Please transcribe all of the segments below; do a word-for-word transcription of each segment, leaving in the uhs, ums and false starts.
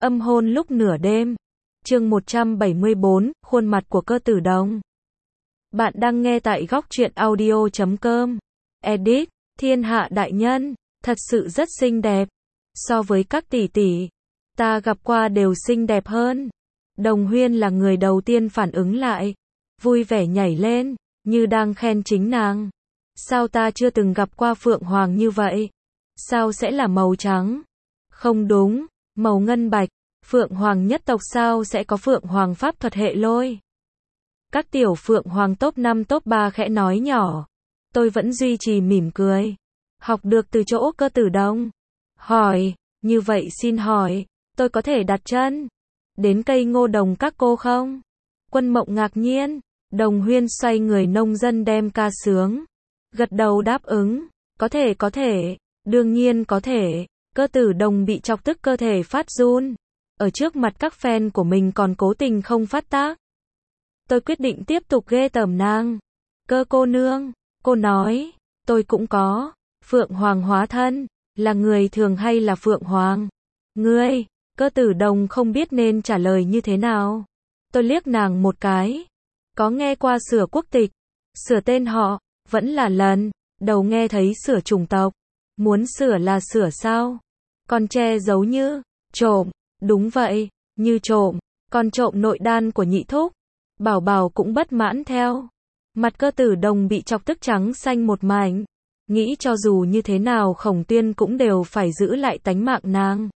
Âm hôn lúc nửa đêm. Chương một trăm bảy mươi bốn, khuôn mặt của Cơ Tử Đồng. Bạn đang nghe tại góc truyện audio chấm com. Edit, thiên hạ đại nhân, thật sự rất xinh đẹp. So với các tỷ tỷ, ta gặp qua đều xinh đẹp hơn. Đồng Huyên là người đầu tiên phản ứng lại, vui vẻ nhảy lên, như đang khen chính nàng. Sao ta chưa từng gặp qua Phượng Hoàng như vậy? Sao sẽ là màu trắng? Không đúng, màu ngân bạch. Phượng Hoàng nhất tộc sao sẽ có Phượng Hoàng pháp thuật hệ lôi? Các tiểu Phượng Hoàng top năm top ba khẽ nói nhỏ. Tôi vẫn duy trì mỉm cười. Học được từ chỗ Cơ Tử Đồng. Hỏi, như vậy xin hỏi, tôi có thể đặt chân đến cây ngô đồng các cô không? Quân Mộng ngạc nhiên. Đồng Huyên xoay người nông dân đem ca sướng. Gật đầu đáp ứng. Có thể có thể, đương nhiên có thể. Cơ Tử Đồng bị chọc tức cơ thể phát run. Ở trước mặt các fan của mình còn cố tình không phát tác. Tôi quyết định tiếp tục ghê tởm nàng. Cơ cô nương, cô nói, tôi cũng có. Phượng Hoàng hóa thân, là người thường hay là Phượng Hoàng? Ngươi, Cơ Tử Đồng không biết nên trả lời như thế nào. Tôi liếc nàng một cái. Có nghe qua sửa quốc tịch, sửa tên họ, vẫn là lần đầu nghe thấy sửa chủng tộc. Muốn sửa là sửa sao? Còn che giấu như trộm. Đúng vậy, như trộm, còn trộm nội đan của nhị thúc. Bảo Bảo cũng bất mãn theo. Mặt Cơ Tử Đồng bị chọc tức trắng xanh một mảnh. Nghĩ cho dù như thế nào Khổng Tuyên cũng đều phải giữ lại tánh mạng nàng.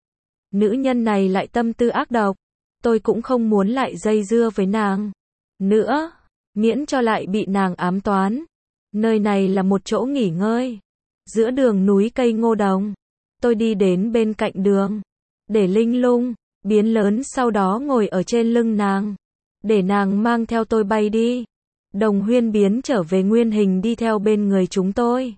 Nữ nhân này lại tâm tư ác độc. Tôi cũng không muốn lại dây dưa với nàng nữa, miễn cho lại bị nàng ám toán. Nơi này là một chỗ nghỉ ngơi, giữa đường núi cây ngô đồng. Tôi đi đến bên cạnh đường, để Linh Lung biến lớn sau đó ngồi ở trên lưng nàng, để nàng mang theo tôi bay đi. Đồng Huyên biến trở về nguyên hình đi theo bên người chúng tôi.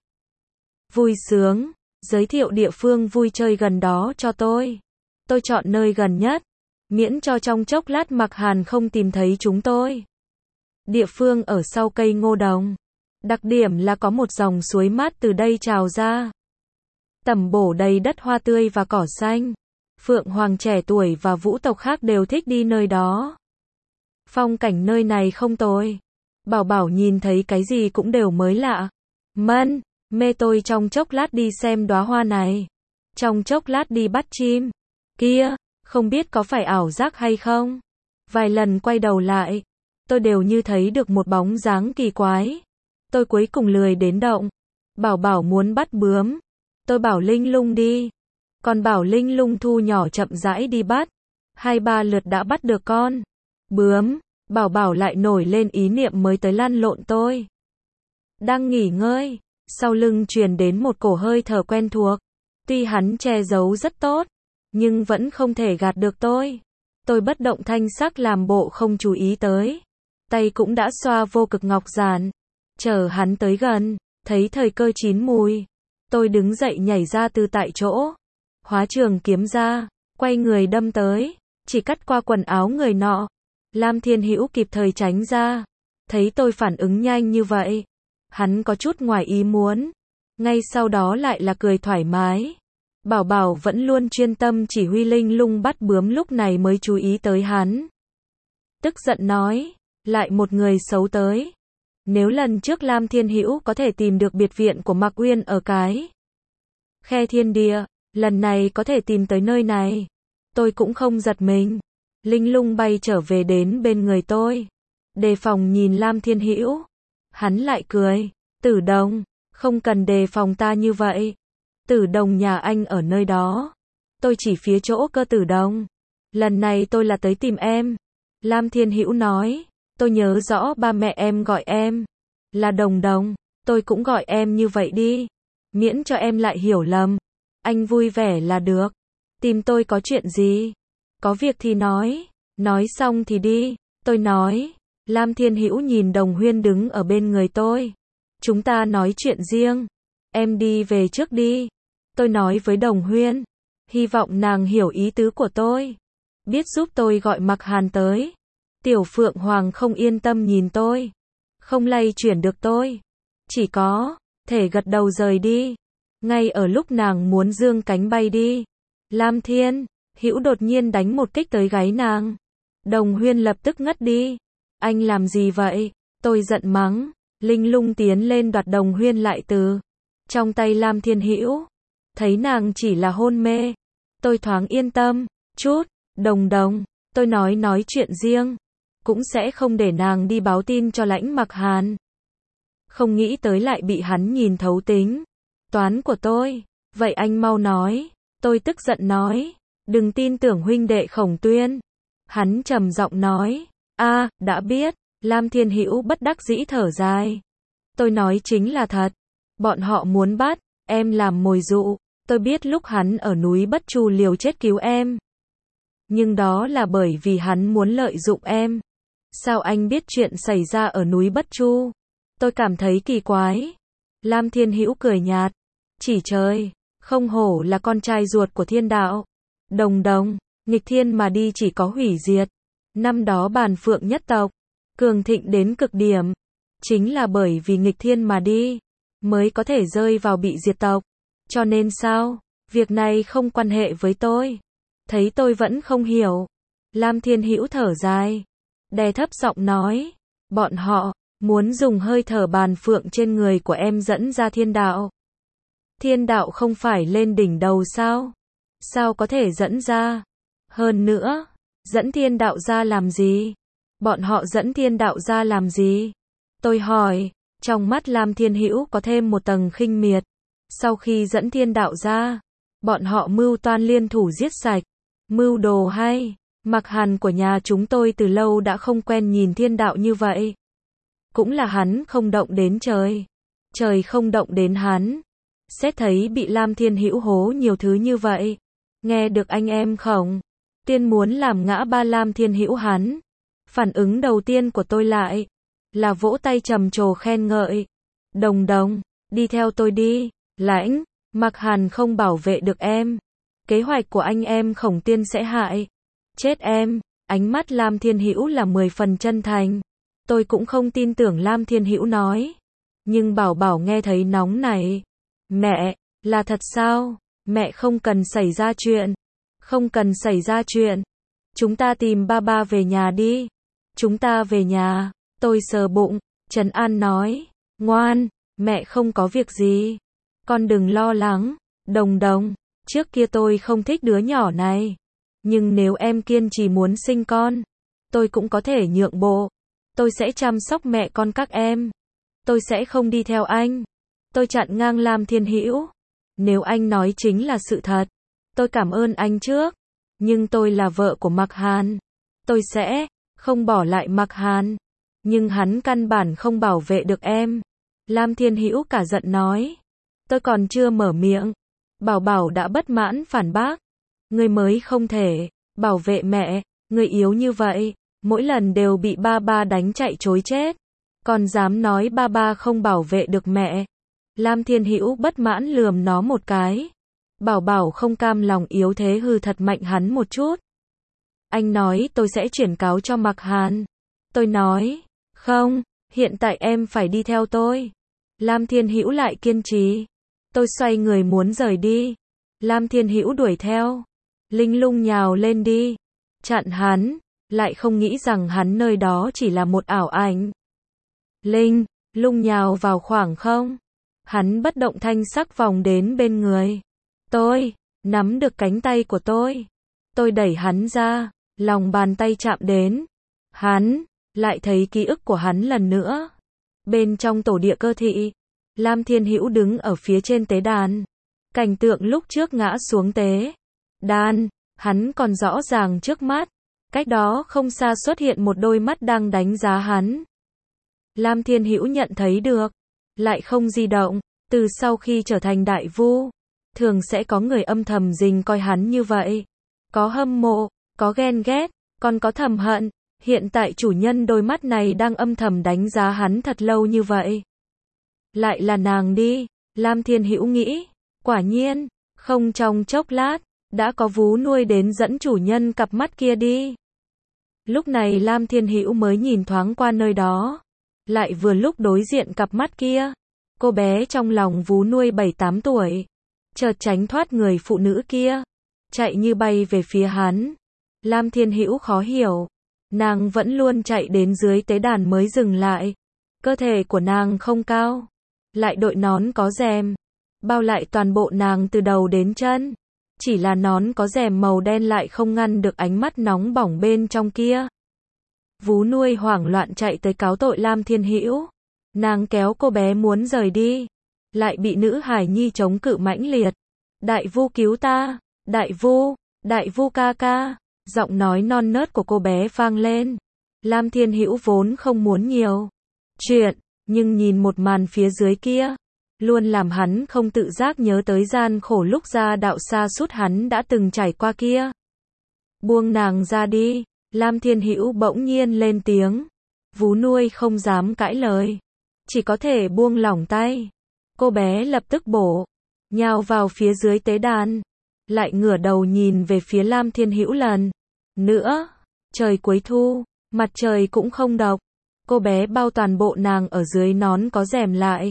Vui sướng, giới thiệu địa phương vui chơi gần đó cho tôi. Tôi chọn nơi gần nhất, miễn cho trong chốc lát Mặc Hàn không tìm thấy chúng tôi. Địa phương ở sau cây ngô đồng. Đặc điểm là có một dòng suối mát từ đây trào ra, tẩm bổ đầy đất hoa tươi và cỏ xanh. Phượng Hoàng trẻ tuổi và vũ tộc khác đều thích đi nơi đó. Phong cảnh nơi này không tồi. Bảo Bảo nhìn thấy cái gì cũng đều mới lạ. Mân, mê tôi trong chốc lát đi xem đóa hoa này. Trong chốc lát đi bắt chim. Kia, không biết có phải ảo giác hay không? Vài lần quay đầu lại, tôi đều như thấy được một bóng dáng kỳ quái. Tôi cuối cùng lười đến động. Bảo Bảo muốn bắt bướm. Tôi bảo Linh Lung đi. Còn bảo Linh Lung thu nhỏ chậm rãi đi bắt. Hai ba lượt đã bắt được con bướm. Bảo Bảo lại nổi lên ý niệm mới tới lăn lộn tôi. Đang nghỉ ngơi, sau lưng truyền đến một cổ hơi thở quen thuộc. Tuy hắn che giấu rất tốt, nhưng vẫn không thể gạt được tôi. Tôi bất động thanh sắc làm bộ không chú ý tới. Tay cũng đã xoa vô cực ngọc giản. Chờ hắn tới gần, thấy thời cơ chín mùi. Tôi đứng dậy nhảy ra từ tại chỗ. Hóa trường kiếm ra, quay người đâm tới, chỉ cắt qua quần áo người nọ. Lam Thiên Hữu kịp thời tránh ra. Thấy tôi phản ứng nhanh như vậy, hắn có chút ngoài ý muốn. Ngay sau đó lại là cười thoải mái. Bảo Bảo vẫn luôn chuyên tâm chỉ huy Linh Lung bắt bướm lúc này mới chú ý tới hắn. Tức giận nói, lại một người xấu tới. Nếu lần trước Lam Thiên Hữu có thể tìm được biệt viện của Mạc Uyên ở cái Khe Thiên Địa, lần này có thể tìm tới nơi này. Tôi cũng không giật mình. Linh Lung bay trở về đến bên người tôi. Đề phòng nhìn Lam Thiên Hữu. Hắn lại cười. Tử Đồng, không cần đề phòng ta như vậy. Tử Đồng nhà anh ở nơi đó. Tôi chỉ phía chỗ Cơ Tử Đồng. Lần này tôi là tới tìm em. Lam Thiên Hữu nói. Tôi nhớ rõ ba mẹ em gọi em là Đồng Đồng. Tôi cũng gọi em như vậy đi. Miễn cho em lại hiểu lầm. Anh vui vẻ là được. Tìm tôi có chuyện gì? Có việc thì nói. Nói xong thì đi. Tôi nói. Lam Thiên Hữu nhìn Đồng Huyên đứng ở bên người tôi. Chúng ta nói chuyện riêng. Em đi về trước đi. Tôi nói với Đồng Huyên. Hy vọng nàng hiểu ý tứ của tôi. Biết giúp tôi gọi Mặc Hàn tới. Tiểu Phượng Hoàng không yên tâm nhìn tôi. Không lay chuyển được tôi. Chỉ có thể gật đầu rời đi. Ngay ở lúc nàng muốn dương cánh bay đi. Lam Thiên Hữu đột nhiên đánh một kích tới gáy nàng. Đồng Huyên lập tức ngất đi. Anh làm gì vậy? Tôi giận mắng. Linh Lung tiến lên đoạt Đồng Huyên lại từ trong tay Lam Thiên Hữu. Thấy nàng chỉ là hôn mê, tôi thoáng yên tâm chút. Đồng Đồng, tôi nói nói chuyện riêng, cũng sẽ không để nàng đi báo tin cho Lãnh Mặc Hàn. Không nghĩ tới lại bị hắn nhìn thấu tính toán của tôi. Vậy anh mau nói. Tôi tức giận nói. Đừng tin tưởng huynh đệ Khổng Tuyên. Hắn trầm giọng nói. A, đã biết. Lam Thiên Hữu bất đắc dĩ thở dài. Tôi nói chính là thật. Bọn họ muốn bắt em làm mồi dụ. Tôi biết lúc hắn ở núi Bất Chu liều chết cứu em. Nhưng đó là bởi vì hắn muốn lợi dụng em. Sao anh biết chuyện xảy ra ở núi Bất Chu? Tôi cảm thấy kỳ quái. Lam Thiên Hữu cười nhạt. Chỉ trời, không hổ là con trai ruột của thiên đạo. Đồng Đồng, nghịch thiên mà đi chỉ có hủy diệt. Năm đó Bàn Phượng nhất tộc cường thịnh đến cực điểm. Chính là bởi vì nghịch thiên mà đi, mới có thể rơi vào bị diệt tộc. Cho nên sao? Việc này không quan hệ với tôi. Thấy tôi vẫn không hiểu. Lam Thiên Hữu thở dài. Đè thấp giọng nói. Bọn họ muốn dùng hơi thở Bàn Phượng trên người của em dẫn ra thiên đạo. Thiên đạo không phải lên đỉnh đầu sao? Sao có thể dẫn ra? Hơn nữa, dẫn thiên đạo ra làm gì? Bọn họ dẫn thiên đạo ra làm gì? Tôi hỏi. Trong mắt Lam Thiên Hữu có thêm một tầng khinh miệt. Sau khi dẫn thiên đạo ra, bọn họ mưu toan liên thủ giết sạch. Mưu đồ hay? Mặc Hàn của nhà chúng tôi từ lâu đã không quen nhìn thiên đạo như vậy. Cũng là hắn không động đến trời. Trời không động đến hắn. Xét thấy bị Lam Thiên Hữu hố nhiều thứ như vậy. Nghe được anh em Khổng Tuyên muốn làm ngã ba Lam Thiên Hữu hắn. Phản ứng đầu tiên của tôi lại là vỗ tay trầm trồ khen ngợi. Đồng Đồng, đi theo tôi đi. Lãnh Mặc Hàn không bảo vệ được em. Kế hoạch của anh em Khổng Tuyên sẽ hại chết em. Ánh mắt Lam Thiên Hữu là mười phần chân thành. Tôi cũng không tin tưởng Lam Thiên Hữu nói. Nhưng Bảo Bảo nghe thấy nóng này. Mẹ, là thật sao? Mẹ không cần xảy ra chuyện. Không cần xảy ra chuyện. Chúng ta tìm ba ba về nhà đi. Chúng ta về nhà. Tôi sờ bụng. Trấn An nói. Ngoan, mẹ không có việc gì. Con đừng lo lắng. Đồng Đồng, trước kia tôi không thích đứa nhỏ này. Nhưng nếu em kiên trì muốn sinh con, tôi cũng có thể nhượng bộ. Tôi sẽ chăm sóc mẹ con các em. Tôi sẽ không đi theo anh. Tôi chặn ngang Lam Thiên Hữu. Nếu anh nói chính là sự thật, tôi cảm ơn anh trước. Nhưng tôi là vợ của Mặc Hàn. Tôi sẽ không bỏ lại Mặc Hàn. Nhưng hắn căn bản không bảo vệ được em. Lam Thiên Hữu cả giận nói. Tôi còn chưa mở miệng. Bảo Bảo đã bất mãn phản bác. Người mới không thể bảo vệ mẹ. Người yếu như vậy. Mỗi lần đều bị ba ba đánh chạy trối chết. Còn dám nói ba ba không bảo vệ được mẹ. Lam Thiên Hữu bất mãn lườm nó một cái. Bảo Bảo không cam lòng yếu thế hừ thật mạnh hắn một chút. Anh nói tôi sẽ chuyển cáo cho Mặc Hàn. Tôi nói, không, hiện tại em phải đi theo tôi. Lam Thiên Hữu lại kiên trì. Tôi xoay người muốn rời đi. Lam Thiên Hữu đuổi theo. Linh Lung nhào lên đi. Chặn hắn. Lại không nghĩ rằng hắn nơi đó chỉ là một ảo ảnh. Linh Lung nhào vào khoảng không. Hắn bất động thanh sắc vòng đến bên người tôi, nắm được cánh tay của tôi. Tôi đẩy hắn ra, lòng bàn tay chạm đến hắn, lại thấy ký ức của hắn lần nữa. Bên trong tổ địa cơ thị, Lam Thiên Hữu đứng ở phía trên tế đàn. Cảnh tượng lúc trước ngã xuống tế đàn, hắn còn rõ ràng trước mắt. Cách đó không xa xuất hiện một đôi mắt đang đánh giá hắn. Lam Thiên Hữu nhận thấy được, lại không di động. Từ sau khi trở thành đại vu, thường sẽ có người âm thầm rình coi hắn như vậy. Có hâm mộ, có ghen ghét, còn có thầm hận. Hiện tại chủ nhân đôi mắt này đang âm thầm đánh giá hắn thật lâu như vậy. Lại là nàng đi, Lam Thiên Hữu nghĩ. Quả nhiên, không trong chốc lát, đã có vú nuôi đến dẫn chủ nhân cặp mắt kia đi. Lúc này Lam Thiên Hữu mới nhìn thoáng qua nơi đó. Lại vừa lúc đối diện cặp mắt kia. Cô bé trong lòng vú nuôi bảy tám tuổi. Chợt tránh thoát người phụ nữ kia. chạy như bay về phía hắn. Lam Thiên Hữu khó hiểu, nàng vẫn luôn chạy đến dưới tế đàn mới dừng lại. Cơ thể của nàng không cao, lại đội nón có rèm, bao lại toàn bộ nàng từ đầu đến chân. Chỉ là nón có rèm màu đen lại không ngăn được ánh mắt nóng bỏng bên trong kia. Vú nuôi hoảng loạn chạy tới cáo tội Lam Thiên Hữu. Nàng kéo cô bé muốn rời đi, lại bị nữ hài nhi chống cự mãnh liệt. Đại vu cứu ta, đại vu, đại vu ca ca. Giọng nói non nớt của cô bé vang lên. Lam Thiên Hữu vốn không muốn nhiều chuyện, nhưng nhìn một màn phía dưới kia, luôn làm hắn không tự giác nhớ tới gian khổ lúc ra đạo xa sút hắn đã từng trải qua kia. Buông nàng ra đi, Lam Thiên Hữu bỗng nhiên lên tiếng. Vú nuôi không dám cãi lời, chỉ có thể buông lỏng tay. Cô bé lập tức bổ nhào vào phía dưới tế đàn, lại ngửa đầu nhìn về phía Lam Thiên Hữu lần nữa. Trời cuối thu, mặt trời cũng không độc, cô bé bao toàn bộ nàng ở dưới nón có rèm lại.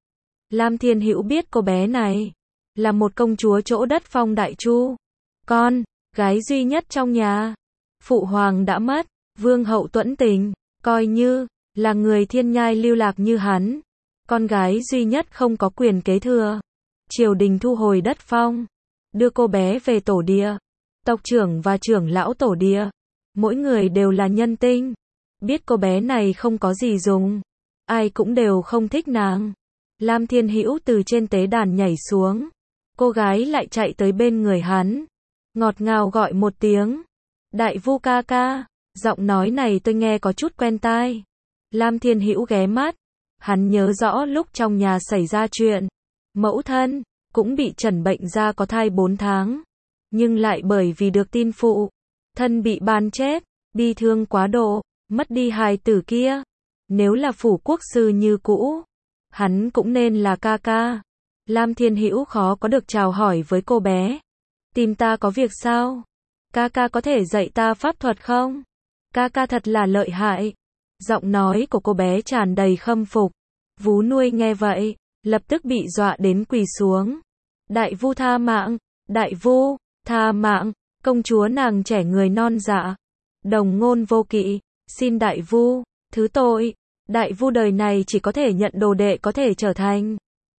Lam Thiên Hữu biết cô bé này là một công chúa chỗ đất Phong Đại Chu, con gái duy nhất trong nhà. Phụ hoàng đã mất, vương hậu tuẫn tình, coi như là người thiên nhai lưu lạc như hắn, con gái duy nhất không có quyền kế thừa. Triều đình thu hồi đất Phong, đưa cô bé về tổ địa. Tộc trưởng và trưởng lão tổ địa, mỗi người đều là nhân tinh, biết cô bé này không có gì dùng, ai cũng đều không thích nàng. Lam Thiên Hữu từ trên tế đàn nhảy xuống, cô gái lại chạy tới bên người hắn, ngọt ngào gọi một tiếng, đại vu ca ca. Giọng nói này tôi nghe có chút quen tai. Lam Thiên Hữu ghé mắt, hắn nhớ rõ lúc trong nhà xảy ra chuyện, mẫu thân cũng bị trần bệnh ra có thai bốn tháng, nhưng lại bởi vì được tin phụ thân bị ban chết, bi thương quá độ, mất đi hài tử kia. Nếu là phủ quốc sư như cũ, hắn cũng nên là ca ca. Lam Thiên Hữu khó có được chào hỏi với cô bé. Tìm ta có việc sao? Ca ca có thể dạy ta pháp thuật không? Ca ca thật là lợi hại. Giọng nói của cô bé tràn đầy khâm phục. Vú nuôi nghe vậy, lập tức bị dọa đến quỳ xuống. Đại vu tha mạng, đại vu, tha mạng, công chúa nàng trẻ người non dạ, đồng ngôn vô kỵ, xin đại vu, thứ tội. Đại vu đời này chỉ có thể nhận đồ đệ có thể trở thành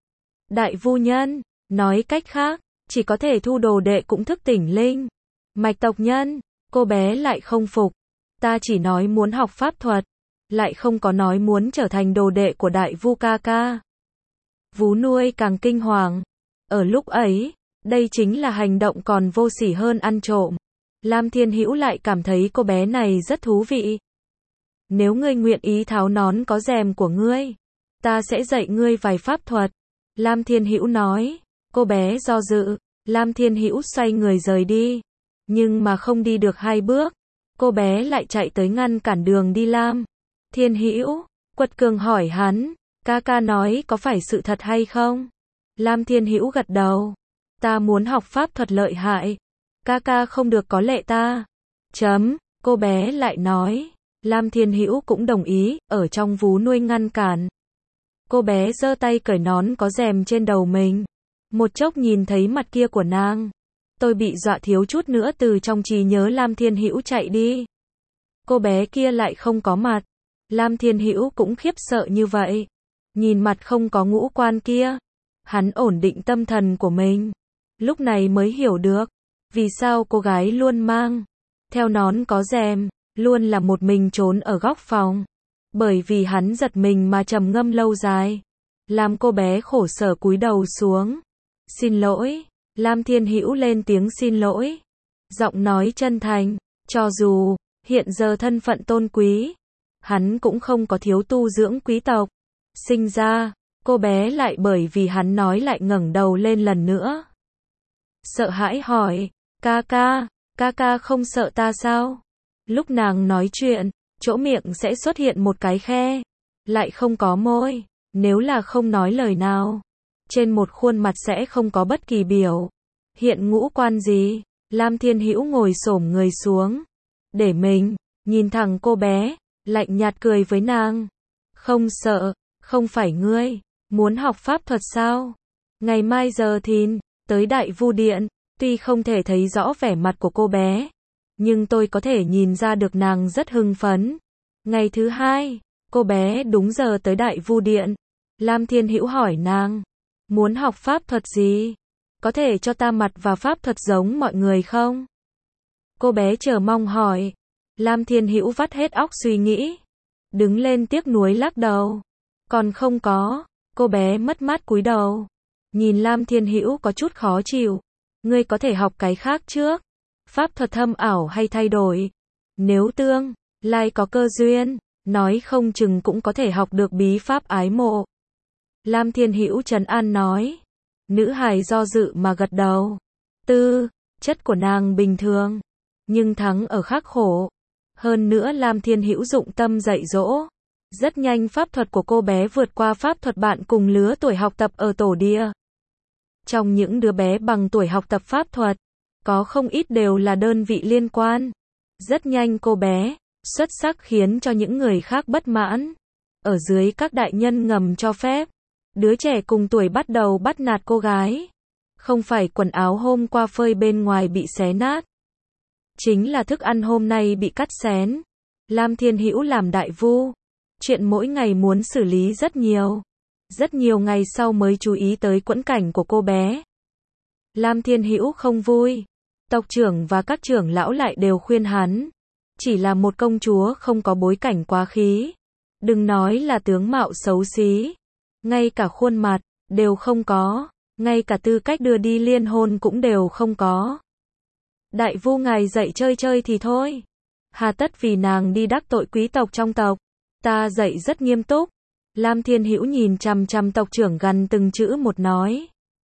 đại vu nhân, nói cách khác, chỉ có thể thu đồ đệ cũng thức tỉnh linh mạch tộc nhân. Cô bé lại không phục, ta chỉ nói muốn học pháp thuật, lại không có nói muốn trở thành đồ đệ của đại vu ca ca. Vú nuôi càng kinh hoàng. Ở lúc ấy, đây chính là hành động còn vô sỉ hơn ăn trộm. Lam Thiên Hữu lại cảm thấy cô bé này rất thú vị. Nếu ngươi nguyện ý tháo nón có rèm của ngươi, ta sẽ dạy ngươi vài pháp thuật. Lam Thiên Hữu nói. Cô bé do dự. Lam Thiên Hữu xoay người rời đi, nhưng mà không đi được hai bước, cô bé lại chạy tới ngăn cản đường đi Lam Thiên Hữu. Quật cường hỏi hắn, ca ca nói có phải sự thật hay không? Lam Thiên Hữu gật đầu. Ta muốn học pháp thuật lợi hại, ca ca không được có lệ ta. Chấm, cô bé lại nói. Lam Thiên Hữu cũng đồng ý, ở trong vú nuôi ngăn cản. Cô bé giơ tay cởi nón có rèm trên đầu mình. Một chốc nhìn thấy mặt kia của nàng, tôi bị dọa thiếu chút nữa từ trong trí nhớ Lam Thiên Hữu chạy đi. Cô bé kia lại không có mặt. Lam Thiên Hữu cũng khiếp sợ như vậy. Nhìn mặt không có ngũ quan kia, hắn ổn định tâm thần của mình. Lúc này mới hiểu được, vì sao cô gái luôn mang theo nón có rèm, luôn là một mình trốn ở góc phòng. Bởi vì hắn giật mình mà trầm ngâm lâu dài, làm cô bé khổ sở cúi đầu xuống. Xin lỗi. Lam Thiên Hữu lên tiếng xin lỗi, giọng nói chân thành. Cho dù hiện giờ thân phận tôn quý, hắn cũng không có thiếu tu dưỡng quý tộc sinh ra. Cô bé lại bởi vì hắn nói lại ngẩng đầu lên lần nữa, sợ hãi hỏi, ca ca, ca ca không sợ ta sao? Lúc nàng nói chuyện, chỗ miệng sẽ xuất hiện một cái khe, lại không có môi. Nếu là không nói lời nào, trên một khuôn mặt sẽ không có bất kỳ biểu hiện ngũ quan gì. Lam Thiên Hữu ngồi xổm người xuống, để mình nhìn thẳng cô bé, lạnh nhạt cười với nàng. Không sợ, không phải ngươi muốn học pháp thuật sao? Ngày mai giờ thìn, tới Đại Vu Điện, Tuy không thể thấy rõ vẻ mặt của cô bé, nhưng tôi có thể nhìn ra được nàng rất hưng phấn. Ngày thứ hai, cô bé đúng giờ tới Đại Vu Điện. Lam Thiên Hữu hỏi nàng, muốn học pháp thuật gì? Có thể cho ta mặt và pháp thuật giống mọi người không? Cô bé chờ mong hỏi. Lam Thiên Hữu vắt hết óc suy nghĩ. Đứng lên tiếc nuối lắc đầu. Còn không có. Cô bé mất mát cúi đầu. Nhìn Lam Thiên Hữu có chút khó chịu. Ngươi có thể học cái khác trước. Pháp thuật thâm ảo hay thay đổi. Nếu tương lai có cơ duyên, nói không chừng cũng có thể học được bí pháp ái mộ. Lam Thiên Hữu trấn an nói. Nữ hài do dự mà gật đầu. Tư chất của nàng bình thường, nhưng thắng ở khắc khổ. Hơn nữa Lam Thiên Hữu dụng tâm dạy dỗ. Rất nhanh pháp thuật của cô bé vượt qua pháp thuật bạn cùng lứa tuổi học tập ở tổ địa. Trong những đứa bé bằng tuổi học tập pháp thuật, có không ít đều là đơn vị liên quan. Rất nhanh cô bé xuất sắc khiến cho những người khác bất mãn. Ở dưới các đại nhân ngầm cho phép, đứa trẻ cùng tuổi bắt đầu bắt nạt cô gái. Không phải quần áo hôm qua phơi bên ngoài bị xé nát, chính là thức ăn hôm nay bị cắt xén. Lam Thiên Hữu làm đại vu, chuyện mỗi ngày muốn xử lý rất nhiều. Rất nhiều ngày sau mới chú ý tới quẫn cảnh của cô bé. Lam Thiên Hữu không vui. Tộc trưởng và các trưởng lão lại đều khuyên hắn. Chỉ là một công chúa không có bối cảnh quá khí. Đừng nói là tướng mạo xấu xí. Ngay cả khuôn mặt, đều không có. Ngay cả tư cách đưa đi liên hôn cũng đều không có. Đại vu ngài dạy chơi chơi thì thôi. Hà tất vì nàng đi đắc tội quý tộc trong tộc. Ta dạy rất nghiêm túc. Lam Thiên Hữu nhìn chằm chằm tộc trưởng gần từng chữ một nói.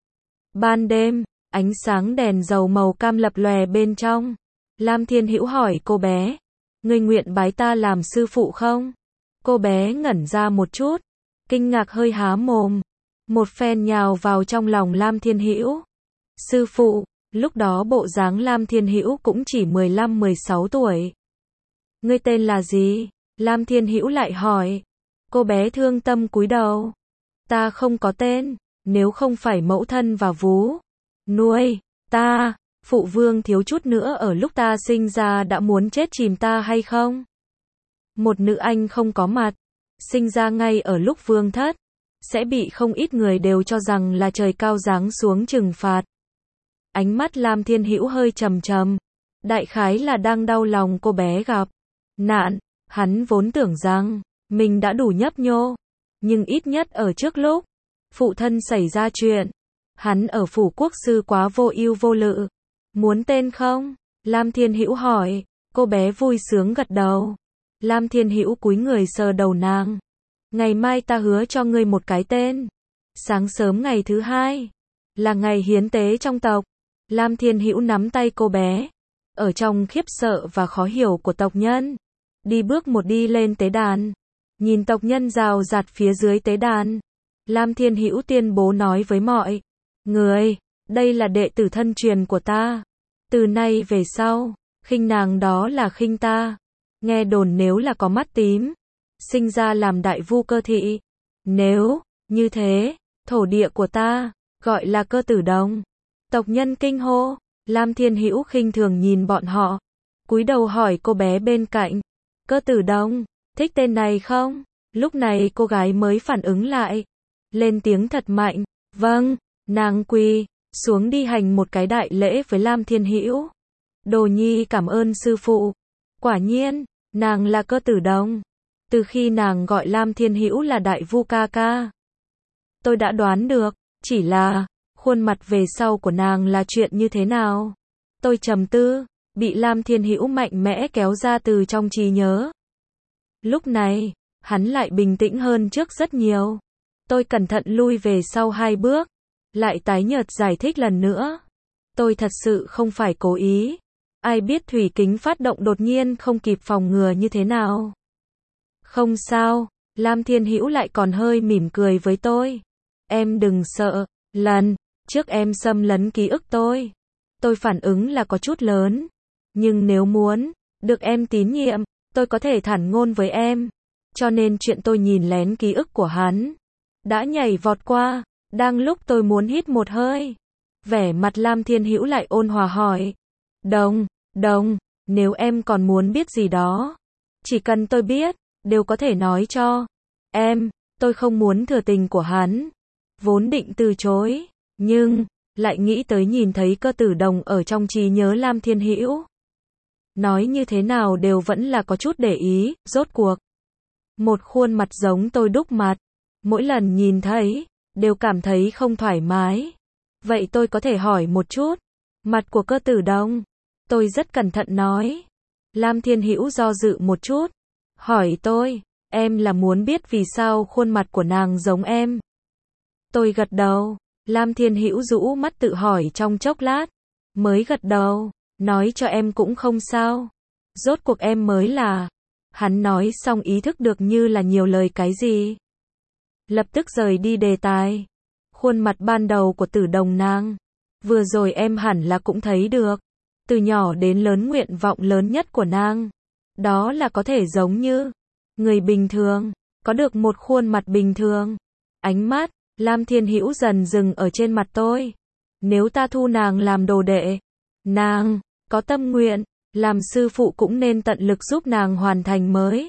Ban đêm, ánh sáng đèn dầu màu cam lập lòe bên trong. Lam Thiên Hữu hỏi cô bé. Ngươi nguyện bái ta làm sư phụ không? Cô bé ngẩn ra một chút. Kinh ngạc hơi há mồm. Một phen nhào vào trong lòng Lam Thiên Hữu. Sư phụ, lúc đó bộ dáng Lam Thiên Hữu cũng chỉ mười lăm mười sáu tuổi. Ngươi tên là gì? Lam Thiên Hữu lại hỏi. Cô bé thương tâm cúi đầu. Ta không có tên, nếu không phải mẫu thân và vú nuôi ta, phụ vương thiếu chút nữa ở lúc ta sinh ra đã muốn chết chìm ta hay không? Một nữ anh không có mặt, sinh ra ngay ở lúc vương thất, sẽ bị không ít người đều cho rằng là trời cao giáng xuống trừng phạt. Ánh mắt Lam Thiên Hữu hơi trầm trầm, đại khái là đang đau lòng cô bé gặp nạn. Hắn vốn tưởng rằng mình đã đủ nhấp nhô, nhưng ít nhất ở trước lúc phụ thân xảy ra chuyện, hắn ở phủ quốc sư quá vô ưu vô lự. Muốn tên không? Lam Thiên Hữu hỏi. Cô bé vui sướng gật đầu. Lam Thiên Hữu cúi người sờ đầu nàng. Ngày mai ta hứa cho ngươi một cái tên. Sáng sớm ngày thứ hai là ngày hiến tế trong tộc. Lam Thiên Hữu nắm tay cô bé, ở trong khiếp sợ và khó hiểu của tộc nhân, đi bước một đi lên tế đàn. Nhìn tộc nhân rào rạt phía dưới tế đàn, Lam Thiên Hữu tuyên bố nói với mọi người, đây là đệ tử thân truyền của ta. Từ nay về sau, khinh nàng đó là khinh ta. Nghe đồn nếu là có mắt tím, sinh ra làm đại vu cơ thị. Nếu như thế, thổ địa của ta gọi là Cơ Tử Đồng. Tộc nhân kinh hô. Lam Thiên Hữu khinh thường nhìn bọn họ, cúi đầu hỏi cô bé bên cạnh. Cơ Tử Đồng, thích tên này không? Lúc này cô gái mới phản ứng lại, lên tiếng thật mạnh. Vâng. Nàng quỳ xuống đi hành một cái đại lễ với Lam Thiên Hữu. Đồ nhi cảm ơn sư phụ. Quả nhiên, nàng là Cơ Tử Đồng. Từ khi nàng gọi Lam Thiên Hữu là đại vu ca ca, tôi đã đoán được, chỉ là khuôn mặt về sau của nàng là chuyện như thế nào. Tôi trầm tư, bị Lam Thiên Hữu mạnh mẽ kéo ra từ trong trí nhớ. Lúc này, hắn lại bình tĩnh hơn trước rất nhiều. Tôi cẩn thận lui về sau hai bước, lại tái nhợt giải thích lần nữa. Tôi thật sự không phải cố ý. Ai biết thủy kính phát động đột nhiên không kịp phòng ngừa như thế nào. Không sao, Lam Thiên Hữu lại còn hơi mỉm cười với tôi. Em đừng sợ, lần trước em xâm lấn ký ức tôi. Tôi phản ứng là có chút lớn. Nhưng nếu muốn được em tín nhiệm, tôi có thể thản ngôn với em. Cho nên chuyện tôi nhìn lén ký ức của hắn đã nhảy vọt qua. Đang lúc tôi muốn hít một hơi, Vẻ mặt Lam Thiên Hữu lại ôn hòa hỏi. Đồng, đồng, nếu em còn muốn biết gì đó, chỉ cần tôi biết, đều có thể nói cho em. Tôi không muốn thừa tình của hắn, vốn định từ chối, nhưng lại nghĩ tới nhìn thấy Cơ Tử Đồng ở trong trí nhớ Lam Thiên Hữu. Nói như thế nào đều vẫn là có chút để ý, rốt cuộc. Một khuôn mặt giống tôi đúc mặt, mỗi lần nhìn thấy, đều cảm thấy không thoải mái. Vậy tôi có thể hỏi một chút, mặt của Cơ Tử Đồng? Tôi rất cẩn thận nói. Lam Thiên Hữu do dự một chút, hỏi tôi, em là muốn biết vì sao khuôn mặt của nàng giống em? Tôi gật đầu. Lam Thiên Hữu rũ mắt tự hỏi trong chốc lát, mới gật đầu, nói cho em cũng không sao. Rốt cuộc em mới là. Hắn nói xong ý thức được như là nhiều lời cái gì. Lập tức rời đi đề tài. Khuôn mặt ban đầu của Tử Đồng nàng, vừa rồi em hẳn là cũng thấy được. Từ nhỏ đến lớn nguyện vọng lớn nhất của nàng, đó là có thể giống như người bình thường, có được một khuôn mặt bình thường. Ánh mắt Lam Thiên Hữu dần dừng ở trên mặt tôi. Nếu ta thu nàng làm đồ đệ, nàng có tâm nguyện, làm sư phụ cũng nên tận lực giúp nàng hoàn thành mới.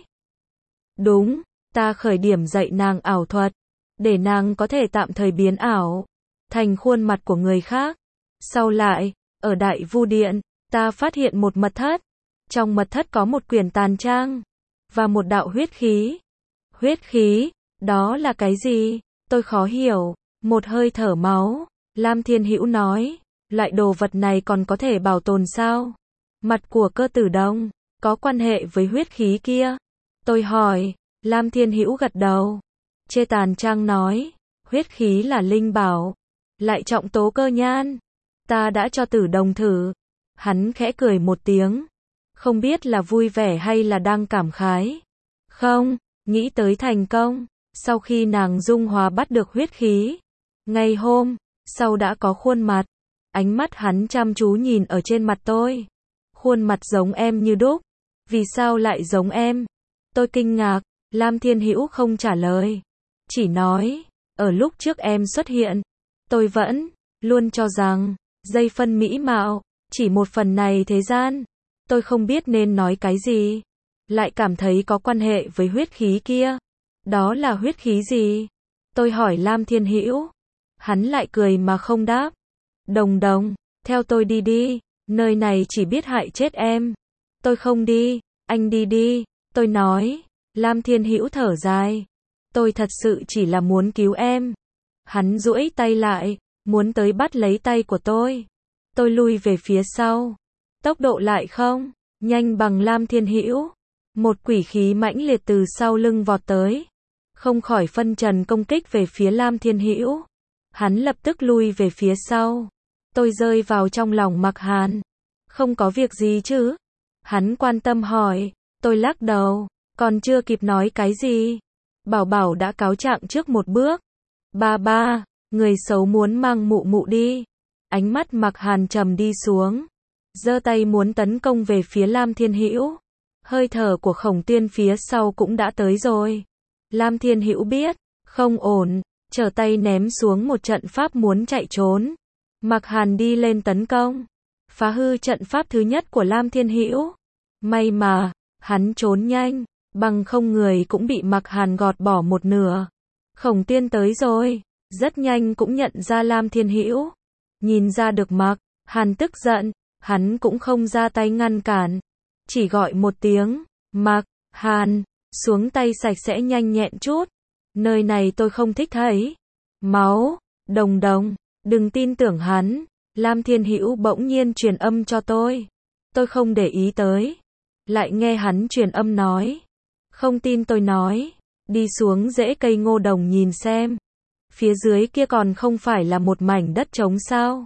Đúng, ta khởi điểm dạy nàng ảo thuật, để nàng có thể tạm thời biến ảo thành khuôn mặt của người khác. Sau lại, ở Đại Vu Điện, ta phát hiện một mật thất. Trong mật thất có một quyển tàn trang và một đạo huyết khí. Huyết khí, đó là cái gì? Tôi khó hiểu. Một hơi thở máu. Lam Thiên Hữu nói, loại đồ vật này còn có thể bảo tồn sao? Mặt của Cơ Tử Đồng có quan hệ với huyết khí kia? Tôi hỏi. Lam Thiên Hữu gật đầu. Chê tàn trang nói, huyết khí là linh bảo, lại trọng tố cơ nhan. Ta đã cho Tử Đồng thử. Hắn khẽ cười một tiếng, không biết là vui vẻ hay là đang cảm khái. Không, nghĩ tới thành công. Sau khi nàng dung hòa bắt được huyết khí, ngày hôm sau đã có khuôn mặt. Ánh mắt hắn chăm chú nhìn ở trên mặt tôi. Khuôn mặt giống em như đúc. Vì sao lại giống em? Tôi kinh ngạc. Lam Thiên Hữu không trả lời, chỉ nói, ở lúc trước em xuất hiện, tôi vẫn luôn cho rằng giây phân mỹ mạo chỉ một phần này thế gian. Tôi không biết nên nói cái gì, lại cảm thấy có quan hệ với huyết khí kia. Đó là huyết khí gì? Tôi hỏi Lam Thiên Hữu. Hắn lại cười mà không đáp. Đồng đồng, theo tôi đi đi, nơi này chỉ biết hại chết em. Tôi không đi, anh đi đi, tôi nói. Lam Thiên Hữu thở dài. Tôi thật sự chỉ là muốn cứu em. Hắn duỗi tay lại, muốn tới bắt lấy tay của tôi. Tôi lui về phía sau. Tốc độ lại không nhanh bằng Lam Thiên Hữu. Một quỷ khí mãnh liệt từ sau lưng vọt tới, không khỏi phân trần công kích về phía Lam Thiên Hữu. Hắn lập tức lui về phía sau. Tôi rơi vào trong lòng Mặc Hàn. Không có việc gì chứ? Hắn quan tâm hỏi. Tôi lắc đầu, còn chưa kịp nói cái gì, Bảo Bảo đã cáo trạng trước một bước. Ba ba, người xấu muốn mang mụ mụ đi. Ánh mắt Mặc Hàn trầm đi xuống, giơ tay muốn tấn công về phía Lam Thiên Hữu. Hơi thở của Khổng Tiên phía sau cũng đã tới rồi. Lam Thiên Hữu biết không ổn, trở tay ném xuống một trận pháp muốn chạy trốn. Mặc Hàn đi lên tấn công, phá hư trận pháp thứ nhất của Lam Thiên Hữu. May mà hắn trốn nhanh, bằng không người cũng bị Mặc Hàn gọt bỏ một nửa. Khổng Tiên tới rồi, rất nhanh cũng nhận ra Lam Thiên Hữu. Nhìn ra được Mặc Hàn tức giận, hắn cũng không ra tay ngăn cản, chỉ gọi một tiếng, Mặc Hàn, xuống tay sạch sẽ nhanh nhẹn chút. Nơi này tôi không thích thấy máu. Đồng đồng, đừng tin tưởng hắn. Lam Thiên Hữu bỗng nhiên truyền âm cho tôi. Tôi không để ý tới, lại nghe hắn truyền âm nói. Không tin tôi nói, đi xuống rễ cây ngô đồng nhìn xem. Phía dưới kia còn không phải là một mảnh đất trống sao?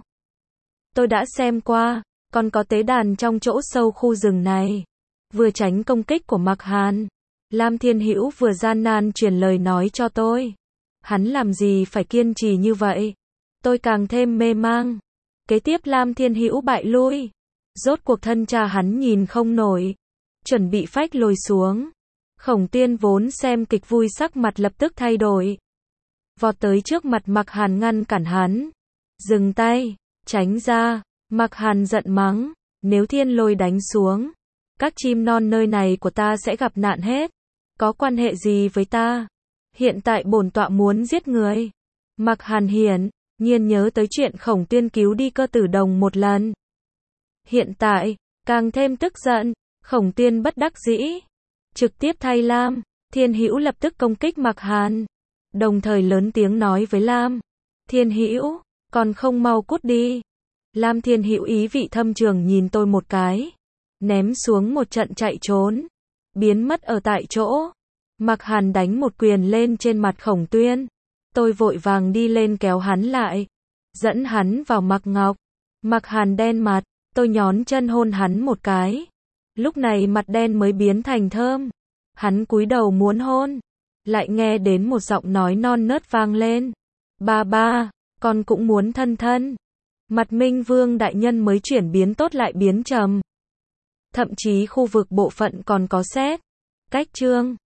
Tôi đã xem qua, còn có tế đàn trong chỗ sâu khu rừng này. Vừa tránh công kích của Mặc Hàn, Lam Thiên Hữu vừa gian nan truyền lời nói cho tôi. Hắn làm gì phải kiên trì như vậy? Tôi càng thêm mê mang. Kế tiếp Lam Thiên Hữu bại lui. Rốt cuộc thân cha hắn nhìn không nổi, chuẩn bị phách lồi xuống. Khổng Tiên vốn xem kịch vui sắc mặt lập tức thay đổi, vọt tới trước mặt Mặc Hàn ngăn cản hắn. Dừng tay, Tránh ra, Mạc Hàn giận mắng, nếu thiên lôi đánh xuống, các chim non nơi này của ta sẽ gặp nạn hết. Có quan hệ gì với ta? Hiện tại bổn tọa muốn giết người. Mạc Hàn hiển nhiên nhớ tới chuyện Khổng Tuyên cứu đi Cơ Tử Đồng một lần. Hiện tại, càng thêm tức giận, Khổng Tuyên bất đắc dĩ, trực tiếp thay Lam Thiên Hữu lập tức công kích Mạc Hàn, đồng thời lớn tiếng nói với Lam Thiên Hữu, còn không mau cút đi. Lam Thiên Hữu ý vị thâm trường nhìn tôi một cái, ném xuống một trận chạy trốn, biến mất ở tại chỗ. Mạc Hàn đánh một quyền lên trên mặt Khổng Tuyên, tôi vội vàng đi lên kéo hắn lại, dẫn hắn vào Mạc Ngọc. Mạc Hàn đen mặt, tôi nhón chân hôn hắn một cái, lúc này mặt đen mới biến thành thơm. Hắn cúi đầu muốn hôn, lại nghe đến một giọng nói non nớt vang lên, ba ba, con cũng muốn thân thân. Mặt Minh Vương đại nhân mới chuyển biến tốt lại biến trầm. Thậm chí khu vực bộ phận còn có sét. Cách chương